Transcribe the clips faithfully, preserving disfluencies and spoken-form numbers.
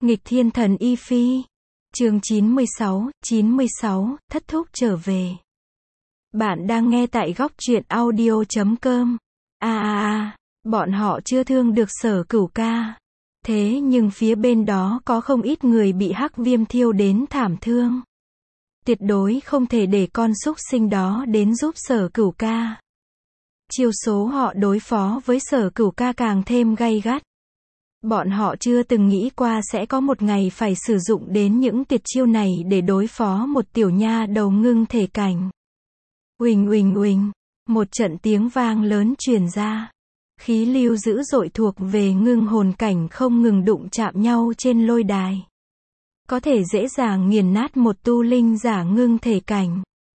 Nghịch thiên thần Y Phi. Chương chín mươi sáu, chín mươi sáu, thất thúc trở về. Bạn đang nghe tại góc truyện audio chấm com. A a a, bọn họ chưa thương được Sở Cửu ca. Thế nhưng phía bên đó có không ít người bị hắc viêm thiêu đến thảm thương. Tuyệt đối không thể để con súc sinh đó đến giúp Sở Cửu ca. Chiêu số họ đối phó với Sở Cửu ca càng thêm gay gắt. Bọn họ chưa từng nghĩ qua sẽ có một ngày phải sử dụng đến những tuyệt chiêu này để đối phó một tiểu nha đầu ngưng thể cảnh. Uỳnh uỳnh uỳnh, một trận tiếng vang lớn truyền ra. Khí lưu dữ dội thuộc về ngưng hồn cảnh không ngừng đụng chạm nhau trên lôi đài. Có thể dễ dàng nghiền nát một tu linh giả ngưng thể cảnh.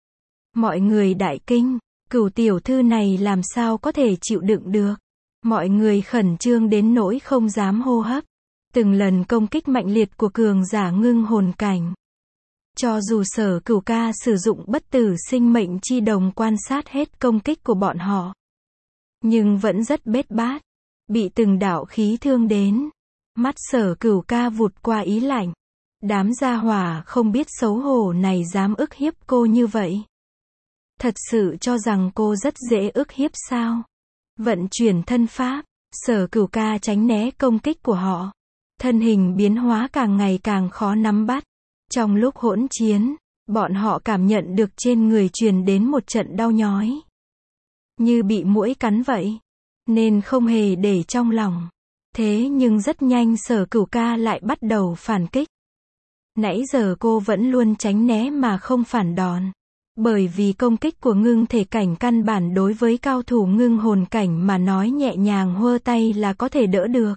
Mọi người đại kinh, Cửu tiểu thư này làm sao có thể chịu đựng được. Mọi người khẩn trương đến nỗi không dám hô hấp. Từng lần công kích mạnh liệt của cường giả ngưng hồn cảnh. Cho dù Sở Cửu ca sử dụng bất tử sinh mệnh chi đồng quan sát hết công kích của bọn họ. Nhưng vẫn rất bết bát. Bị từng đạo khí thương đến. Mắt Sở Cửu ca vụt qua ý lạnh. Đám gia hỏa không biết xấu hổ này dám ức hiếp cô như vậy. Thật sự cho rằng cô rất dễ ức hiếp sao? Vận chuyển thân pháp, Sở Cửu ca tránh né công kích của họ. Thân hình biến hóa càng ngày càng khó nắm bắt. Trong lúc hỗn chiến, bọn họ cảm nhận được trên người truyền đến một trận đau nhói. Như bị muỗi cắn vậy. Nên không hề để trong lòng. Thế nhưng rất nhanh Sở Cửu ca lại bắt đầu phản kích. Nãy giờ cô vẫn luôn tránh né mà không phản đòn. Bởi vì công kích của ngưng thể cảnh căn bản đối với cao thủ ngưng hồn cảnh mà nói nhẹ nhàng hơ tay là có thể đỡ được.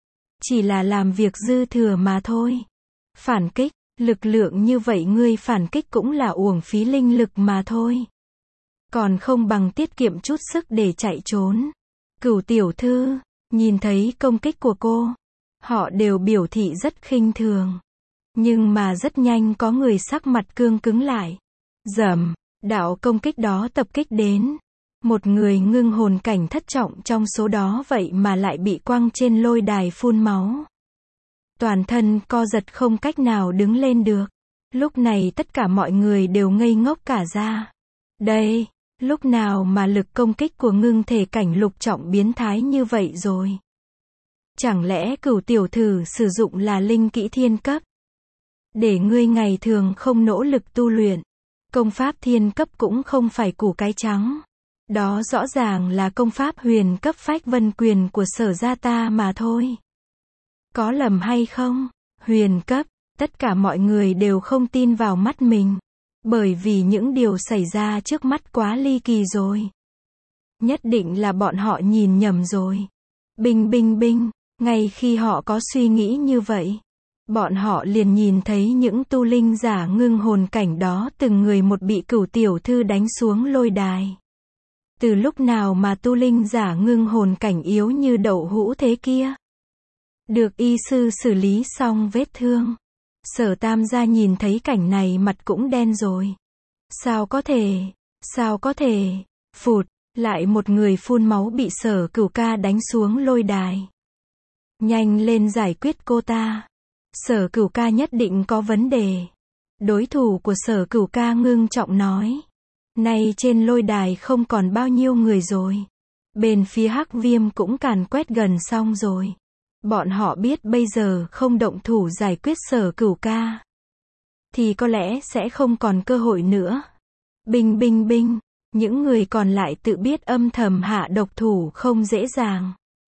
Chỉ là làm việc dư thừa mà thôi. Phản kích, lực lượng như vậy ngươi phản kích cũng là uổng phí linh lực mà thôi. Còn không bằng tiết kiệm chút sức để chạy trốn. Cửu tiểu thư, nhìn thấy công kích của cô, họ đều biểu thị rất khinh thường. Nhưng mà rất nhanh có người sắc mặt cương cứng lại. Rầm, đạo công kích đó tập kích đến. Một người ngưng hồn cảnh thất trọng trong số đó vậy mà lại bị quăng trên lôi đài phun máu. Toàn thân co giật không cách nào đứng lên được. Lúc này tất cả mọi người đều ngây ngốc cả ra. Đây, lúc nào mà lực công kích của ngưng thể cảnh lục trọng biến thái như vậy rồi? Chẳng lẽ Cửu tiểu thư sử dụng là linh kỹ thiên cấp? Để ngươi ngày thường không nỗ lực tu luyện. Công pháp thiên cấp cũng không phải củ cái trắng. Đó rõ ràng là công pháp huyền cấp phách vân quyền của Sở gia ta mà thôi. Có lầm hay không? Huyền cấp, tất cả mọi người đều không tin vào mắt mình. Bởi vì những điều xảy ra trước mắt quá ly kỳ rồi. Nhất định là bọn họ nhìn nhầm rồi. Binh binh binh, ngay khi họ có suy nghĩ như vậy. Bọn họ liền nhìn thấy những tu linh giả ngưng hồn cảnh đó từng người một bị Cửu tiểu thư đánh xuống lôi đài. Từ lúc nào mà tu linh giả ngưng hồn cảnh yếu như đậu hũ thế kia? Được y sư xử lý xong vết thương. Sở Tam gia nhìn thấy cảnh này mặt cũng đen rồi. Sao có thể? Sao có thể? Phụt, lại một người phun máu bị Sở Cửu ca đánh xuống lôi đài. Nhanh lên giải quyết cô ta. Sở Cửu ca nhất định có vấn đề. Đối thủ của Sở Cửu ca ngưng trọng nói. Nay trên lôi đài không còn bao nhiêu người rồi. Bên phía hắc viêm cũng càn quét gần xong rồi. Bọn họ biết bây giờ không động thủ giải quyết Sở Cửu ca thì có lẽ sẽ không còn cơ hội nữa. Binh binh binh, những người còn lại tự biết âm thầm hạ độc thủ không dễ dàng.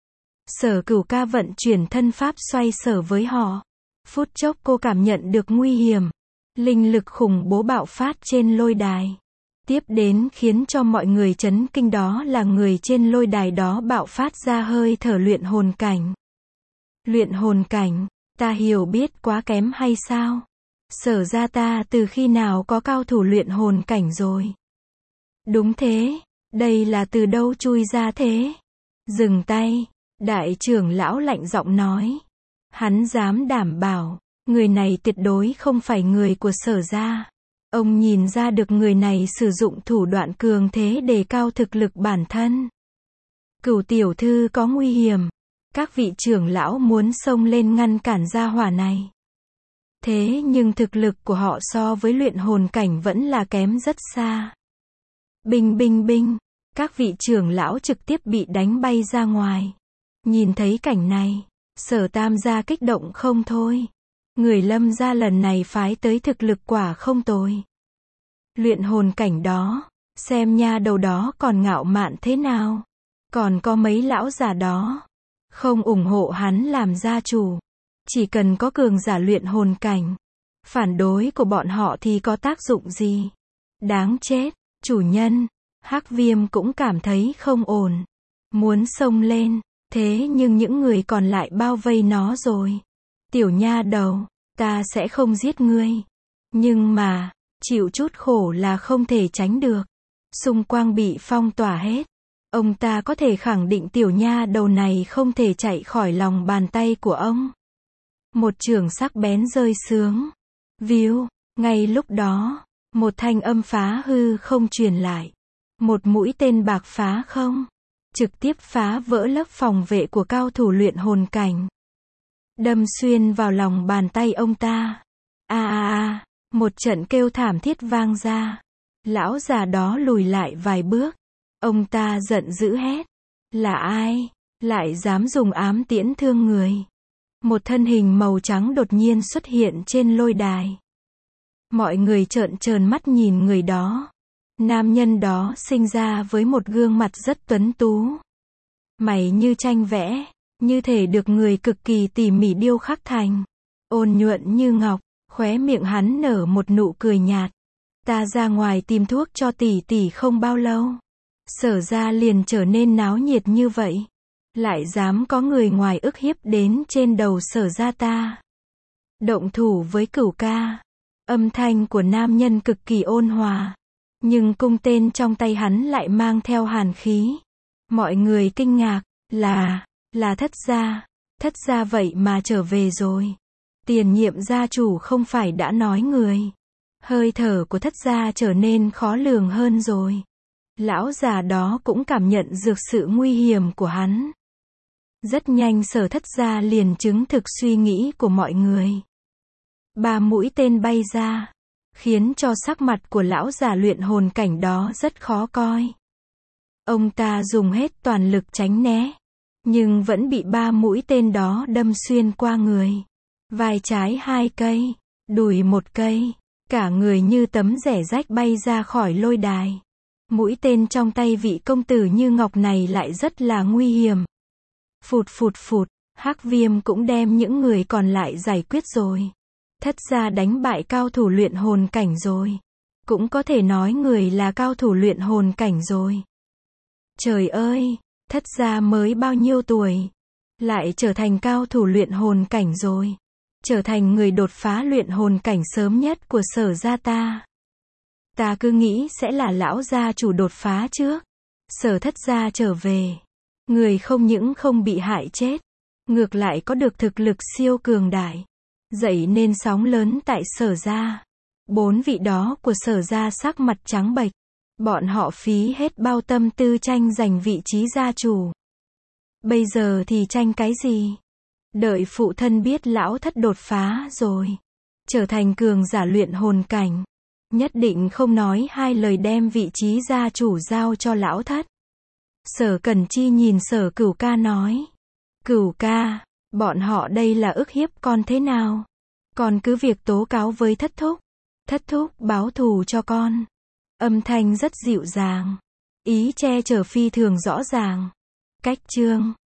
Sở Cửu ca vận chuyển thân pháp xoay sở với họ. Phút chốc cô cảm nhận được nguy hiểm. Linh lực khủng bố bạo phát trên lôi đài. Tiếp đến khiến cho mọi người chấn kinh đó là người trên lôi đài đó bạo phát ra hơi thở luyện hồn cảnh. Luyện hồn cảnh, ta hiểu biết quá kém hay sao? Sở gia ta từ khi nào có cao thủ luyện hồn cảnh rồi? Đúng thế, đây là từ đâu chui ra thế? Dừng tay, đại trưởng lão lạnh giọng nói. Hắn dám đảm bảo, người này tuyệt đối không phải người của Sở gia. Ông nhìn ra được người này sử dụng thủ đoạn cường thế để cao thực lực bản thân. Cửu tiểu thư có nguy hiểm. Các vị trưởng lão muốn xông lên ngăn cản gia hỏa này. Thế nhưng thực lực của họ so với luyện hồn cảnh vẫn là kém rất xa. Binh binh binh, các vị trưởng lão trực tiếp bị đánh bay ra ngoài. Nhìn thấy cảnh này, Sở Tam gia kích động không thôi. Người Lâm gia lần này phái tới thực lực quả không tồi. Luyện hồn cảnh đó, xem nha đầu đó còn ngạo mạn thế nào. Còn có mấy lão già đó, không ủng hộ hắn làm gia chủ. Chỉ cần có cường giả luyện hồn cảnh, phản đối của bọn họ thì có tác dụng gì? Đáng chết, chủ nhân, Hắc Viêm cũng cảm thấy không ổn. Muốn xông lên, thế nhưng những người còn lại bao vây nó rồi. Tiểu nha đầu, ta sẽ không giết ngươi. Nhưng mà, chịu chút khổ là không thể tránh được. Xung quanh bị phong tỏa hết. Ông ta có thể khẳng định tiểu nha đầu này không thể chạy khỏi lòng bàn tay của ông. Một chưởng sắc bén rơi xuống. Víu, ngay lúc đó, một thanh âm phá hư không truyền lại. Một mũi tên bạc phá không, trực tiếp phá vỡ lớp phòng vệ của cao thủ luyện hồn cảnh. Đâm xuyên vào lòng bàn tay ông ta. A a a, một trận kêu thảm thiết vang ra. Lão già đó lùi lại vài bước. Ông ta giận dữ hét. Là ai? Lại dám dùng ám tiễn thương người? Một thân hình màu trắng đột nhiên xuất hiện trên lôi đài. Mọi người trợn tròn mắt nhìn người đó. Nam nhân đó sinh ra với một gương mặt rất tuấn tú. Mày như tranh vẽ, như thể được người cực kỳ tỉ mỉ điêu khắc thành. Ôn nhuận như ngọc, khóe miệng hắn nở một nụ cười nhạt. Ta ra ngoài tìm thuốc cho tỷ tỷ không bao lâu. Sở ra liền trở nên náo nhiệt như vậy. Lại dám có người ngoài ức hiếp đến trên đầu sở ra ta. Động thủ với Cửu ca. Âm thanh của nam nhân cực kỳ ôn hòa. Nhưng cung tên trong tay hắn lại mang theo hàn khí. Mọi người kinh ngạc, là, là Thất gia. Thất gia vậy mà trở về rồi. Tiền nhiệm gia chủ không phải đã nói người. Hơi thở của Thất gia trở nên khó lường hơn rồi. Lão già đó cũng cảm nhận được sự nguy hiểm của hắn. Rất nhanh Sở Thất gia liền chứng thực suy nghĩ của mọi người. Ba mũi tên bay ra, khiến cho sắc mặt của lão già luyện hồn cảnh đó rất khó coi. Ông ta dùng hết toàn lực tránh né, nhưng vẫn bị ba mũi tên đó đâm xuyên qua người. Vai trái hai cây, đùi một cây, cả người như tấm rẻ rách bay ra khỏi lôi đài. Mũi tên trong tay vị công tử như ngọc này lại rất là nguy hiểm. Phụt phụt phụt, Hắc Viêm cũng đem những người còn lại giải quyết rồi. Thất gia đánh bại cao thủ luyện hồn cảnh rồi. Cũng có thể nói người là cao thủ luyện hồn cảnh rồi. Trời ơi, Thất gia mới bao nhiêu tuổi, lại trở thành cao thủ luyện hồn cảnh rồi. Trở thành người đột phá luyện hồn cảnh sớm nhất của Sở gia ta. Ta cứ nghĩ sẽ là lão gia chủ đột phá trước. Sở Thất gia trở về. Người không những không bị hại chết, ngược lại có được thực lực siêu cường đại. Dậy nên sóng lớn tại Sở gia. Bốn vị đó của Sở gia sắc mặt trắng bệch. Bọn họ phí hết bao tâm tư tranh giành vị trí gia chủ. Bây giờ thì tranh cái gì? Đợi phụ thân biết lão Thất đột phá rồi, trở thành cường giả luyện hồn cảnh, nhất định không nói hai lời đem vị trí gia chủ giao cho lão Thất. Sở Cẩn Chi nhìn Sở Cửu ca nói. Cửu ca, bọn họ đây là ức hiếp con thế nào? Con cứ việc tố cáo với Thất thúc. Thất thúc báo thù cho con. Âm thanh rất dịu dàng. Ý che chở phi thường rõ ràng. Cách chương